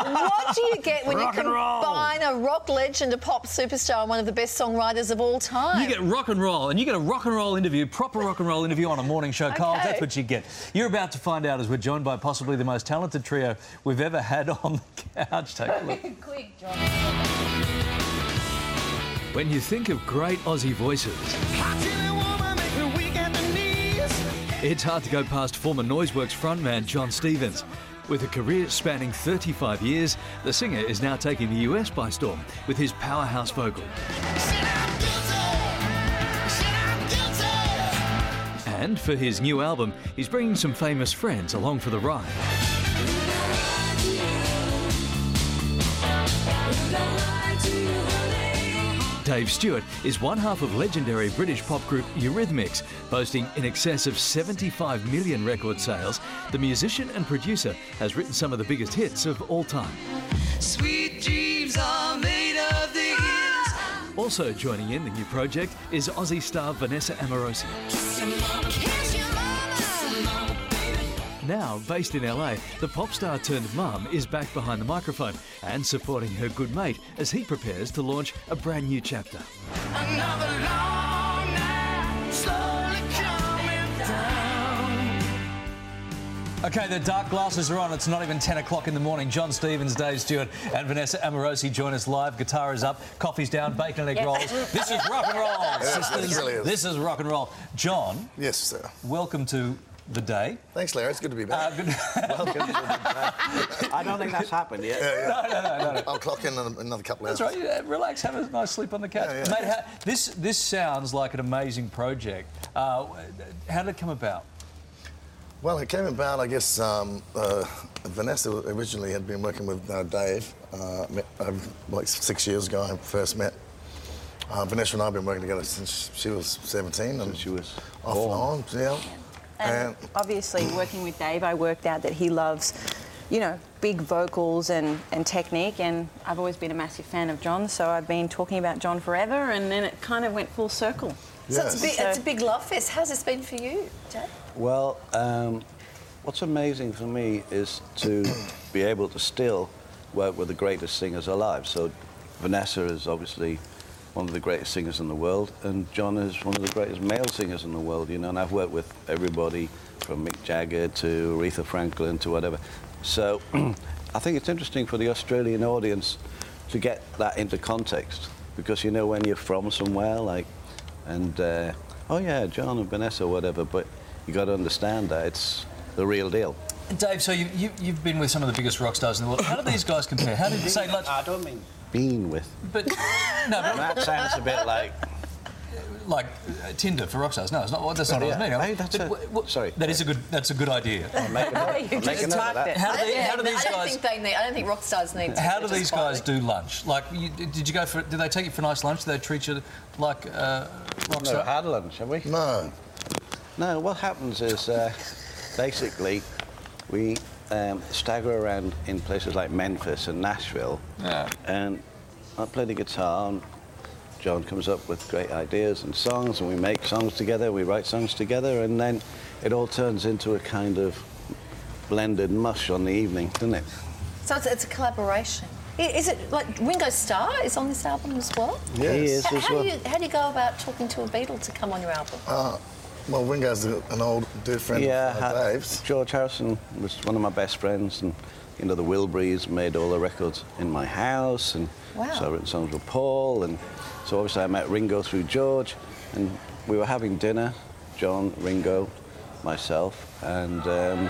What do you get when Rock you and roll. combine a rock legend, a pop superstar, and one of the best songwriters of all time? You get rock and roll, and you get a rock and roll interview, proper rock and roll interview on a morning show, Coles. Okay. That's what you get. You're about to find out as we're joined by possibly the most talented trio we've ever had on the couch. Take a look. Quick, John. When you think of great Aussie voices, it's hard to go past former Noiseworks frontman John Stevens. With a career spanning 35 years, the singer is now taking the US by storm with his powerhouse vocal. And for his new album, he's bringing some famous friends along for the ride. Dave Stewart is one half of legendary British pop group Eurythmics. Boasting in excess of 75 million record sales, the musician and producer has written some of the biggest hits of all time. Sweet dreams are made of these. Also joining in the new project is Aussie star Vanessa Amorosi. Now based in LA, the pop star turned mum is back behind the microphone and supporting her good mate as he prepares to launch a brand new chapter. Another long night, slowly coming down. Okay, the dark glasses are on. It's not even 10 o'clock in the morning. John Stevens, Dave Stewart and Vanessa Amorosi join us live. Guitar is up, coffee's down, bacon and egg rolls. This is rock and roll, sisters. This is rock and roll. John. Yes, sir. Welcome to the day. Thanks, Larry. It's good to be back. Welcome to the day. I don't think that's happened yet. No. I'll clock in another couple of hours. That's right. Relax. Have a nice sleep on the couch. Yeah. Mate, this sounds like an amazing project. How did it come about? Well, it came about, I guess, Vanessa originally had been working with Dave. Like 6 years ago, I first met. Vanessa and I have been working together since she was 17. Since she was off and on, yeah. And obviously, working with Dave, I worked out that he loves, you know, big vocals and technique, and I've always been a massive fan of John, so I've been talking about John forever, and then it kind of went full circle. So it's a big love fest. How's this been for you, Dave? Well, what's amazing for me is to be able to still work with the greatest singers alive. So Vanessa is obviously one of the greatest singers in the world, and John is one of the greatest male singers in the world, you know, and I've worked with everybody from Mick Jagger to Aretha Franklin to whatever. So I think it's interesting for the Australian audience to get that into context, because, you know, when you're from somewhere, like, and, oh yeah, John and Vanessa, whatever, but you got to understand that it's the real deal. Dave, so you've been with some of the biggest rock stars in the world. How do these guys compare? How did you say? I don't mean been with. But no, but that sounds a bit like Tinder for rock stars. No, it's not. That's not what I mean. Hey, that's sorry. That's a good idea. You just typed it. How do these guys? I don't think rock stars need. How do these guys do lunch? Like, did you go for? Did they take you for a nice lunch? Did they treat you like rock star? No, had lunch, have we? No. No. What happens is basically we stagger around in places like Memphis and Nashville, and I play the guitar, and John comes up with great ideas and songs, and we make songs together, we write songs together, and then it all turns into a kind of blended mush on the evening, doesn't it? So it's a collaboration. Is it like Ringo Starr is on this album as well? Yes. He is as well. How do you go about talking to a Beatle to come on your album? Well, Ringo's an old dear friend of Dave's. George Harrison was one of my best friends, and, you know, the Wilburys made all the records in my house, and so I've written songs with Paul, and so obviously I met Ringo through George, and we were having dinner, John, Ringo, myself, and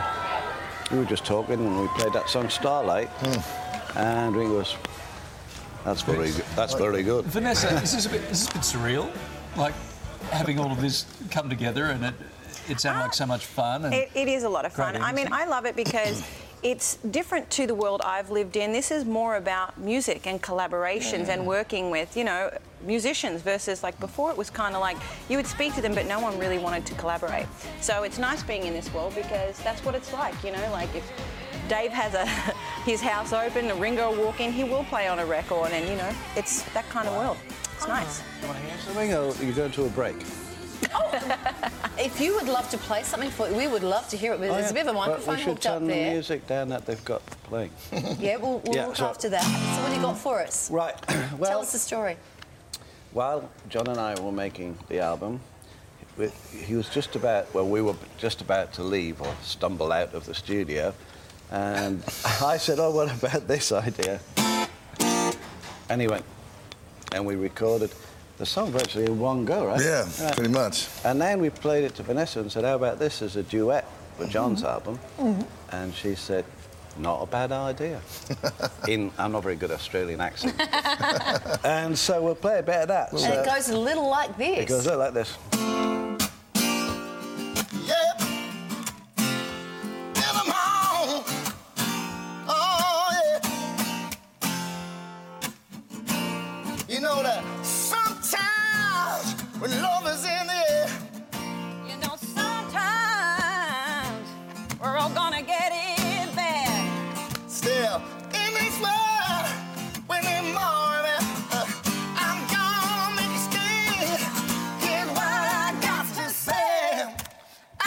we were just talking, and we played that song Starlight, and Ringo was, that's very good. Vanessa, is this a bit surreal? Like, having all of this come together, and it sounded like so much fun. And it is a lot of fun. I mean, I love it because it's different to the world I've lived in. This is more about music and collaborations and working with, you know, musicians versus, like, before it was kind of like you would speak to them, but no one really wanted to collaborate. So it's nice being in this world because that's what it's like, you know, like if Dave has his house open, a Ringo walk in, he will play on a record, and, you know, it's that kind of world. It's nice. You want to hear something, or are you going to a break? Oh, If you would love to play something for, we would love to hear it. There's a bit of a microphone we should hooked up turn the there. music down that they've got playing. Yeah, we'll Yeah, look so- after that. So what do you got for us? Right. Tell Well, us the story. while John and I were making the album, he was just about, well, we were just about to leave or stumble out of the studio, and I said, oh, what about this idea? And he went, and we recorded the song virtually in one go, right? Yeah, pretty much. And then we played it to Vanessa and said, how about this as a duet for John's album? And she said, not a bad idea. I'm not very good Australian accent. And so we'll play a bit of that. And it goes a little like this. It goes like this. Yeah. Get 'em home. Oh, yeah. You know that sometimes when love is in the air, You know, sometimes we're all gonna get it bad. still in this world, when they're more than, I'm gonna make a stand. Here's what I got to say. I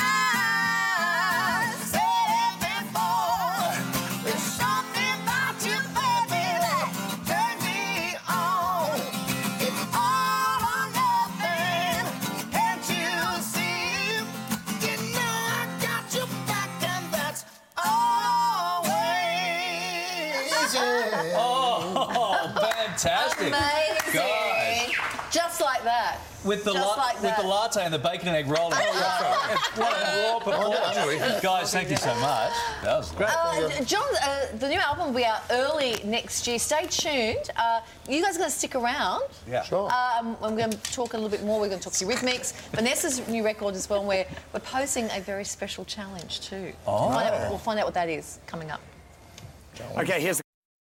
said it before. There's something about you, baby, that turns me on. It's all or nothing. Can't you see? You know I got your back, and that's always. Yeah. Oh, fantastic. Amazing. Guys. Just like that. With the, Just like with that. the latte and the bacon and egg roll. What a raw performance. Guys, thank you so much. That was great. John, the new album will be out early next year. Stay tuned. You guys are going to stick around. Yeah. Sure. I'm going to talk a little bit more. We're going to talk to Eurythmics. Vanessa's new record as well, and we're posing a very special challenge too. Oh. We'll find out what that is coming up. Okay, here's the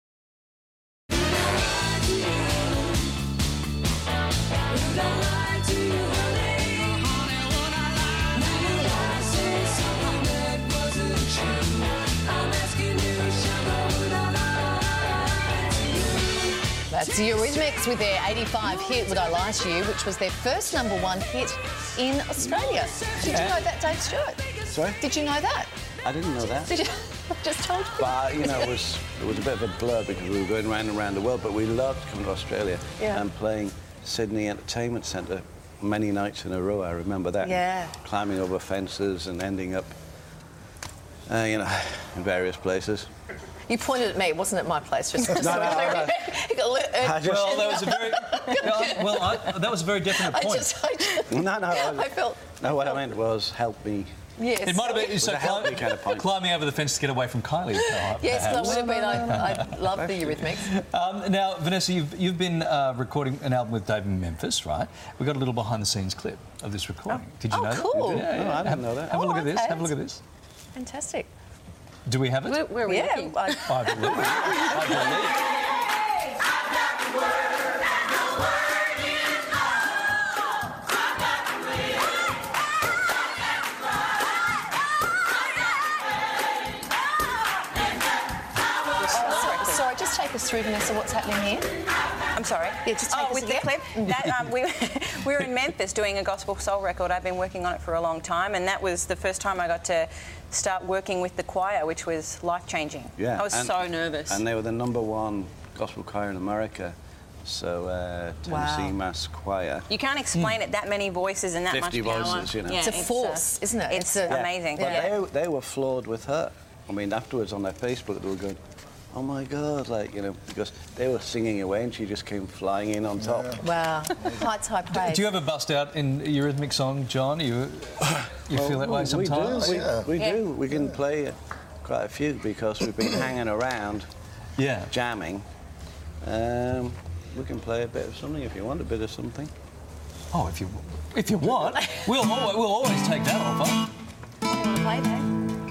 That's Eurythmics with their 85 hit, Would I Lie to You, which was their first #1 hit in Australia. Did you know that, Dave Stewart? Sorry? Did you know that? I didn't know that. Did you? I just told you. But, you know, it was a bit of a blur because we were going round and round the world, but we loved coming to Australia Yeah. and playing Sydney Entertainment Centre many nights in a row. I remember that. Yeah. Climbing over fences and ending up, you know, in various places. You pointed at me, it wasn't at my place. Just no. You got I just- Well, that was a very, that was a very definite point. No, I felt. No, what I meant was help me. Yes. It might have been so a healthy kind of point. climbing over the fence to get away from Kylie. Yes, that perhaps. would have been. I love the Eurythmics. Now, Vanessa, you've been recording an album with Dave in Memphis, right? We got a little behind-the-scenes clip of this recording. Did you know that? cool. Yeah, No, I didn't know that. Have a look at this. okay. Have a look at this. Fantastic. Do we have it? Where are we looking? Yeah. I believe. I believe. Sorry, just take us through, Vanessa, what's happening here. I'm sorry. Yeah, just take us with the again. clip. That, we were in Memphis doing a gospel soul record. I've been working on it for a long time, and that was the first time I got to start working with the choir, which was life-changing. Yeah. I was so nervous. And they were the #1 gospel choir in America. So, Tennessee Wow. Mass Choir. You can't explain it, that many voices and that 50 much power. voices, you know. Yeah, It's a force, isn't it? It's It's a- amazing. But Yeah. they were floored with her. I mean, afterwards on their Facebook, they were going, oh my God, like, you know, because they were singing away and she just came flying in on top. Wow. Heights, high praise. Do you ever bust out in a Eurythmic song, John? You feel that way sometimes? We do. We can play quite a few because we've been hanging around Yeah. jamming. We can play a bit of something if you want a bit of something. Oh, if you want, we'll always take that offer. You want to play that?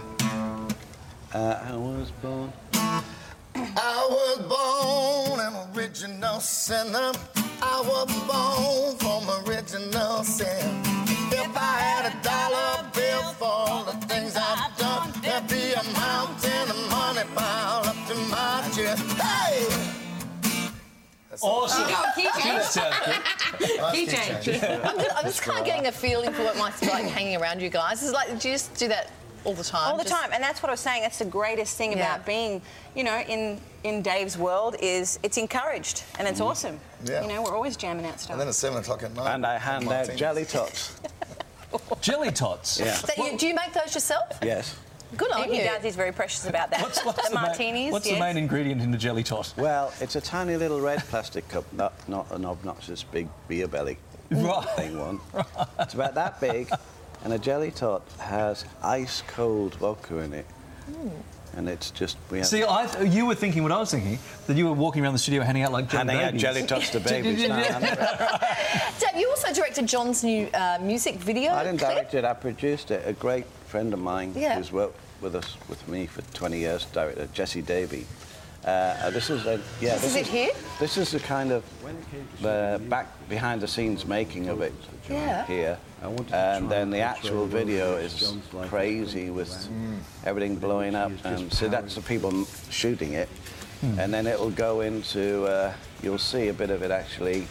I was born. I was born an original sinner. I was born from original sin. If I had $1 bill for all the things I've done, there'd be a mountain of money piled up to my chest. Hey! Awesome. Key change. That sounds good. Nice Key key change. I'm just kind of getting a feeling for what might be like hanging around you guys. Is like, do you just do that all the time? All the time, and that's what I was saying. That's the greatest thing Yeah. about being, you know, in Dave's world is it's encouraged and it's awesome. Yeah. You know, we're always jamming out stuff. And then at 7 o'clock at night. And I hand out martinis. jelly tots. Jelly tots. Yeah. Do you make those yourself? Yes. Good on He you. does. He's very precious about that. What's the martinis. What's yes. the main ingredient in the jelly tot? Well, it's a tiny little red plastic cup, not an obnoxious big beer belly Right. thing one. It's about that big, and a jelly tot has ice cold vodka in it. And it's just we have See, you were thinking what I was thinking, that you were walking around the studio handing out like jelly handing out babies. jelly tots to babies. No, Dave, you also directed John's new music video. I didn't clip. direct it. I produced it. A great friend of mine Yeah. who's worked with me for 20 years, director Jesse Davey. This is Is it here? This is the kind of back behind the scenes making of it Yeah. here, and then the actual video is crazy with everything blowing up. So that's the people shooting it, and then it'll go into. You'll see a bit of it actually.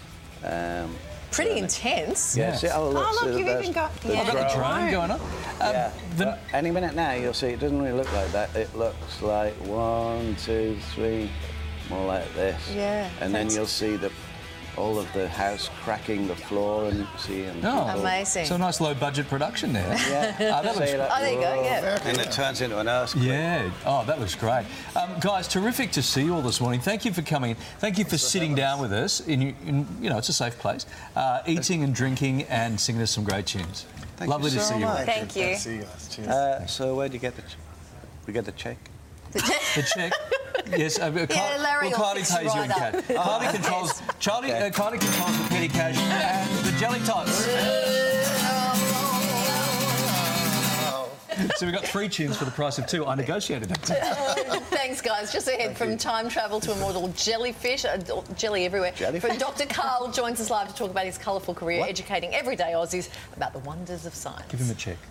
Pretty intense. Yeah. See, Oh, look, so you've there's even got... the I've got the drone going on. Yeah. the- But any minute now, you'll see it doesn't really look like that. It looks like 1, 2, 3, more like this. Yeah, And then that's- you'll see all of the house cracking the floor and seeing. Oh, Amazing. So a nice low budget production there. Yeah. That looks See that? Oh, there you go, yeah. And it turns into an earthquake. Yeah. Oh, that looks great. Guys, terrific to see you all this morning. Thank you for coming. Thank you for sitting down with us. You know, it's a safe place. Eating and drinking and singing us some great tunes. Thank Lovely you to so see you. much. Thank you. See you guys. Cheers. So where do you get we get the check? The check. Yes, Larry will Kylie fix you pays you in right cash. up. Kylie controls. Kylie controls the petty cash and the jelly tots. So we've got 3 tunes for the price of 2. I negotiated that. Thanks, guys. Just ahead, from time travel to immortal jellyfish, jelly everywhere. Jellyfish? From Dr. Carl joins us live to talk about his colourful career, What? educating everyday Aussies about the wonders of science. Give him a check.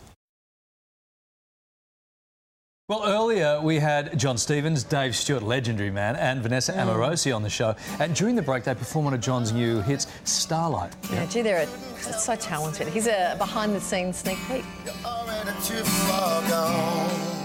Well, earlier we had John Stevens, Dave Stewart, legendary man, and Vanessa Amorosi on the show. And during the break, they performed one of John's new hits, Starlight. Yeah, gee, they're so talented. Here's a behind-the-scenes sneak peek. You're already too far gone.